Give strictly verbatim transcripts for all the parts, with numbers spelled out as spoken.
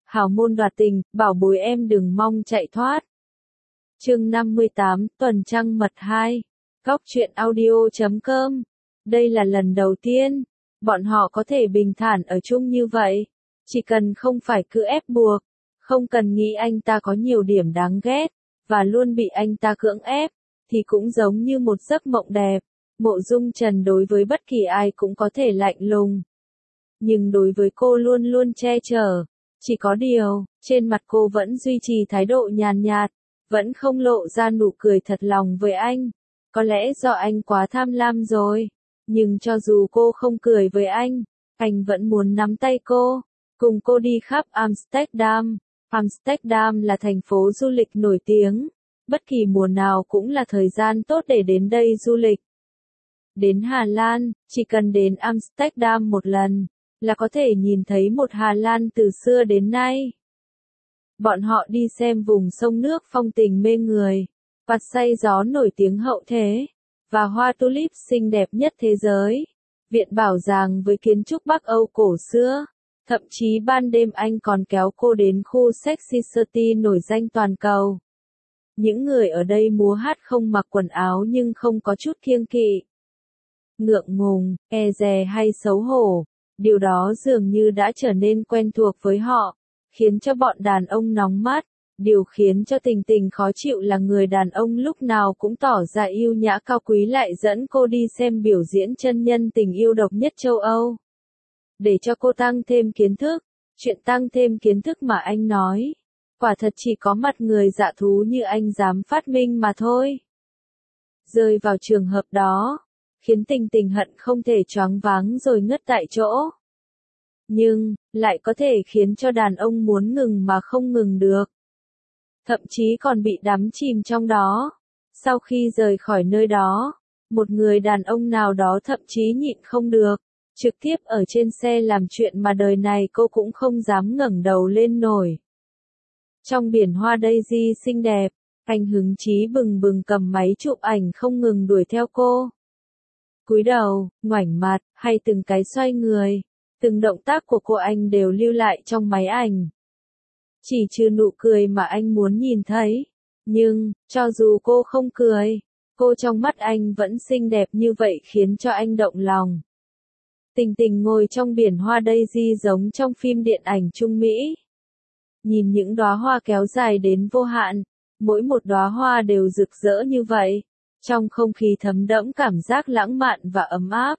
hào môn đoạt tình, bảo bối em đừng mong chạy thoát. Chương năm mươi tám, Tuần Trăng Mật hai. Góc truyện audio chấm com. Đây là lần đầu tiên bọn họ có thể bình thản ở chung như vậy, chỉ cần không phải cứ ép buộc, không cần nghĩ anh ta có nhiều điểm đáng ghét và luôn bị anh ta cưỡng ép, thì cũng giống như một giấc mộng đẹp. Mộ Dung Trần đối với bất kỳ ai cũng có thể lạnh lùng, nhưng đối với cô luôn luôn che chở. Chỉ có điều, trên mặt cô vẫn duy trì thái độ nhàn nhạt, vẫn không lộ ra nụ cười thật lòng với anh. Có lẽ do anh quá tham lam rồi, nhưng cho dù cô không cười với anh, anh vẫn muốn nắm tay cô, cùng cô đi khắp Amsterdam. Amsterdam là thành phố du lịch nổi tiếng, bất kỳ mùa nào cũng là thời gian tốt để đến đây du lịch. Đến Hà Lan, chỉ cần đến Amsterdam một lần, là có thể nhìn thấy một Hà Lan từ xưa đến nay. Bọn họ đi xem vùng sông nước phong tình mê người, vạt say gió nổi tiếng hậu thế, và hoa tulip xinh đẹp nhất thế giới, viện bảo tàng với kiến trúc Bắc Âu cổ xưa. Thậm chí ban đêm anh còn kéo cô đến khu Sexy City nổi danh toàn cầu. Những người ở đây múa hát không mặc quần áo nhưng không có chút kiêng kỵ, ngượng ngùng, e dè hay xấu hổ. Điều đó dường như đã trở nên quen thuộc với họ, khiến cho bọn đàn ông nóng mắt. Điều khiến cho Tình Tình khó chịu là người đàn ông lúc nào cũng tỏ ra yêu nhã cao quý lại dẫn cô đi xem biểu diễn chân nhân tình yêu độc nhất châu Âu. Để cho cô tăng thêm kiến thức, chuyện tăng thêm kiến thức mà anh nói, quả thật chỉ có mặt người dạ thú như anh dám phát minh mà thôi. Rơi vào trường hợp đó, khiến Tình Tình hận không thể choáng váng rồi ngất tại chỗ. Nhưng, lại có thể khiến cho đàn ông muốn ngừng mà không ngừng được. Thậm chí còn bị đắm chìm trong đó. Sau khi rời khỏi nơi đó, một người đàn ông nào đó thậm chí nhịn không được, trực tiếp ở trên xe làm chuyện mà đời này cô cũng không dám ngẩng đầu lên nổi. Trong biển hoa daisy xinh đẹp, anh hứng chí bừng bừng cầm máy chụp ảnh không ngừng đuổi theo cô. Cúi đầu, ngoảnh mặt, hay từng cái xoay người, từng động tác của cô anh đều lưu lại trong máy ảnh. Chỉ trừ nụ cười mà anh muốn nhìn thấy. Nhưng, cho dù cô không cười, cô trong mắt anh vẫn xinh đẹp như vậy khiến cho anh động lòng. Tình Tình ngồi trong biển hoa daisy giống trong phim điện ảnh Trung Mỹ. Nhìn những đóa hoa kéo dài đến vô hạn, mỗi một đóa hoa đều rực rỡ như vậy, trong không khí thấm đẫm cảm giác lãng mạn và ấm áp.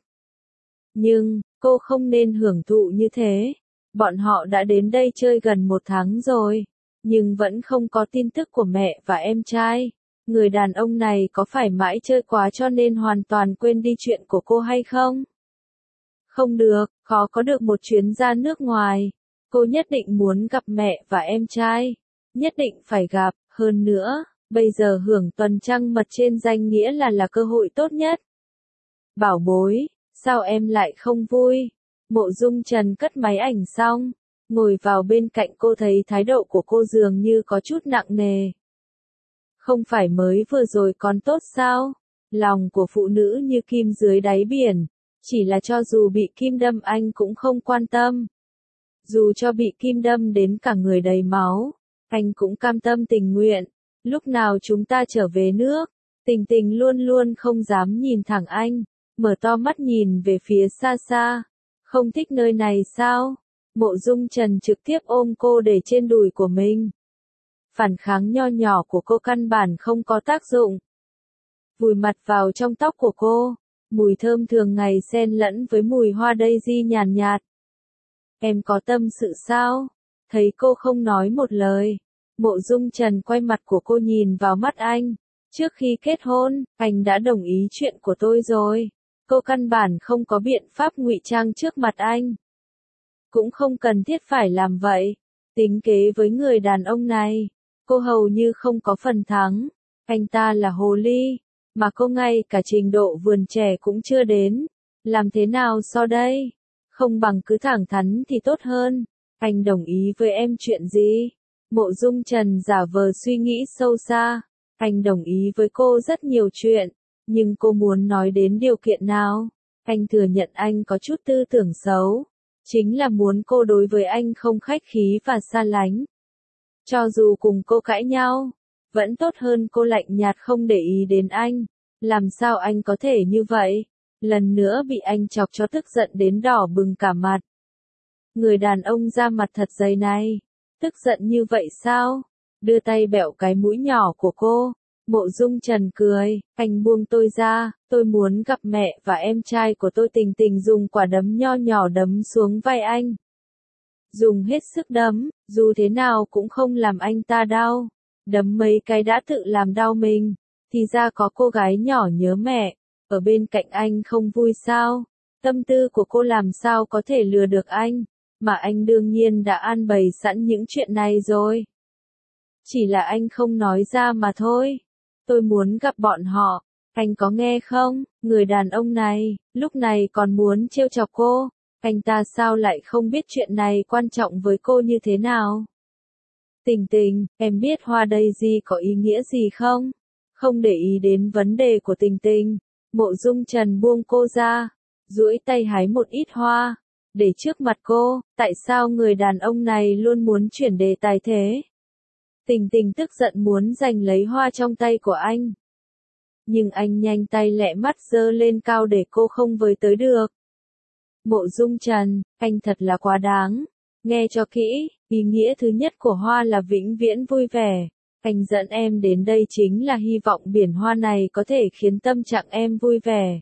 Nhưng, cô không nên hưởng thụ như thế. Bọn họ đã đến đây chơi gần một tháng rồi, nhưng vẫn không có tin tức của mẹ và em trai. Người đàn ông này có phải mãi chơi quá cho nên hoàn toàn quên đi chuyện của cô hay không? Không được, khó có được một chuyến ra nước ngoài. Cô nhất định muốn gặp mẹ và em trai. Nhất định phải gặp, hơn nữa, bây giờ hưởng tuần trăng mật trên danh nghĩa là là cơ hội tốt nhất. Bảo bối, sao em lại không vui? Mộ Dung Trần cất máy ảnh xong, ngồi vào bên cạnh cô thấy thái độ của cô dường như có chút nặng nề. Không phải mới vừa rồi còn tốt sao? Lòng của phụ nữ như kim dưới đáy biển, chỉ là cho dù bị kim đâm anh cũng không quan tâm. Dù cho bị kim đâm đến cả người đầy máu, anh cũng cam tâm tình nguyện. Lúc nào chúng ta trở về nước? Tình Tình luôn luôn không dám nhìn thẳng anh, mở to mắt nhìn về phía xa xa. Không thích nơi này sao? Mộ Dung Trần trực tiếp ôm cô để trên đùi của mình. Phản kháng nho nhỏ của cô căn bản không có tác dụng. Vùi mặt vào trong tóc của cô, mùi thơm thường ngày xen lẫn với mùi hoa daisy nhàn nhạt. Em có tâm sự sao? Thấy cô không nói một lời, Mộ Dung Trần quay mặt của cô nhìn vào mắt anh. Trước khi kết hôn, anh đã đồng ý chuyện của tôi rồi. Cô căn bản không có biện pháp ngụy trang trước mặt anh. Cũng không cần thiết phải làm vậy. Tính kế với người đàn ông này, cô hầu như không có phần thắng. Anh ta là hồ ly, mà cô ngay cả trình độ vườn trẻ cũng chưa đến. Làm thế nào so đây? Không bằng cứ thẳng thắn thì tốt hơn. Anh đồng ý với em chuyện gì? Mộ Dung Trần giả vờ suy nghĩ sâu xa. Anh đồng ý với cô rất nhiều chuyện. Nhưng cô muốn nói đến điều kiện nào? Anh thừa nhận anh có chút tư tưởng xấu. chính là muốn cô đối với anh không khách khí và xa lánh. Cho dù cùng cô cãi nhau, vẫn tốt hơn cô lạnh nhạt không để ý đến anh. Làm sao anh có thể như vậy? Lần nữa bị anh chọc cho tức giận đến đỏ bừng cả mặt. Người đàn ông da mặt thật dày này, tức giận như vậy sao? Đưa tay bẹo cái mũi nhỏ của cô. Mộ Dung Trần cười, anh buông tôi ra, tôi muốn gặp mẹ và em trai của tôi. Tình Tình dùng quả đấm nho nhỏ đấm xuống vai anh. Dùng hết sức đấm, dù thế nào cũng không làm anh ta đau. Đấm mấy cái đã tự làm đau mình, thì ra có cô gái nhỏ nhớ mẹ, ở bên cạnh anh không vui sao? Tâm tư của cô làm sao có thể lừa được anh, mà anh đương nhiên đã an bày sẵn những chuyện này rồi. Chỉ là anh không nói ra mà thôi. Tôi muốn gặp bọn họ, anh có nghe không? Người đàn ông này, lúc này còn muốn trêu chọc cô, anh ta sao lại không biết chuyện này quan trọng với cô như thế nào? Tình Tình, em biết hoa daisy có ý nghĩa gì không? Không để ý đến vấn đề của Tình Tình, Mộ Dung Trần buông cô ra, duỗi tay hái một ít hoa, để trước mặt cô. Tại sao người đàn ông này luôn muốn chuyển đề tài thế? Tình Tình tức giận muốn giành lấy hoa trong tay của anh. Nhưng anh nhanh tay lẹ mắt giơ lên cao để cô không với tới được. Mộ Dung Trần, anh thật là quá đáng. Nghe cho kỹ, ý nghĩa thứ nhất của hoa là vĩnh viễn vui vẻ. Anh dẫn em đến đây chính là hy vọng biển hoa này có thể khiến tâm trạng em vui vẻ.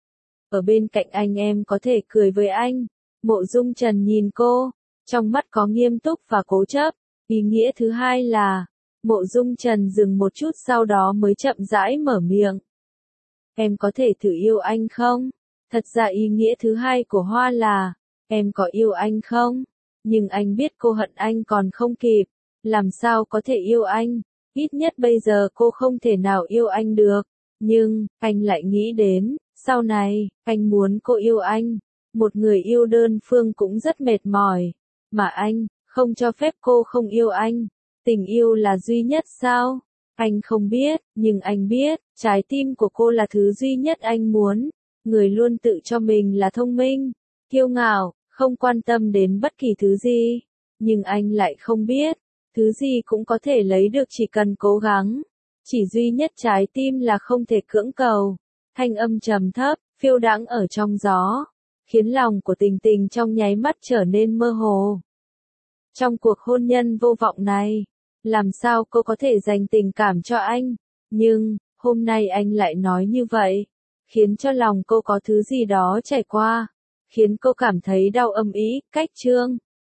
Ở bên cạnh anh em có thể cười với anh. Mộ Dung Trần nhìn cô, trong mắt có nghiêm túc và cố chấp. Ý nghĩa thứ hai là, Mộ Dung Trần dừng một chút sau đó mới chậm rãi mở miệng. Em có thể thử yêu anh không? Thật ra ý nghĩa thứ hai của hoa là, em có yêu anh không? Nhưng anh biết cô hận anh còn không kịp, làm sao có thể yêu anh? Ít nhất bây giờ cô không thể nào yêu anh được. Nhưng, anh lại nghĩ đến, sau này, anh muốn cô yêu anh. Một người yêu đơn phương cũng rất mệt mỏi. Mà anh, không cho phép cô không yêu anh. Tình yêu là duy nhất sao? Anh không biết, nhưng anh biết, trái tim của cô là thứ duy nhất anh muốn. Người luôn tự cho mình là thông minh, kiêu ngạo, không quan tâm đến bất kỳ thứ gì. Nhưng anh lại không biết, thứ gì cũng có thể lấy được chỉ cần cố gắng. Chỉ duy nhất trái tim là không thể cưỡng cầu. Thanh âm trầm thấp, phiêu đãng ở trong gió, khiến lòng của Tình Tình trong nháy mắt trở nên mơ hồ. Trong cuộc hôn nhân vô vọng này, làm sao cô có thể dành tình cảm cho anh? Nhưng, hôm nay anh lại nói như vậy, khiến cho lòng cô có thứ gì đó chảy qua, khiến cô cảm thấy đau âm ỉ. Cách chương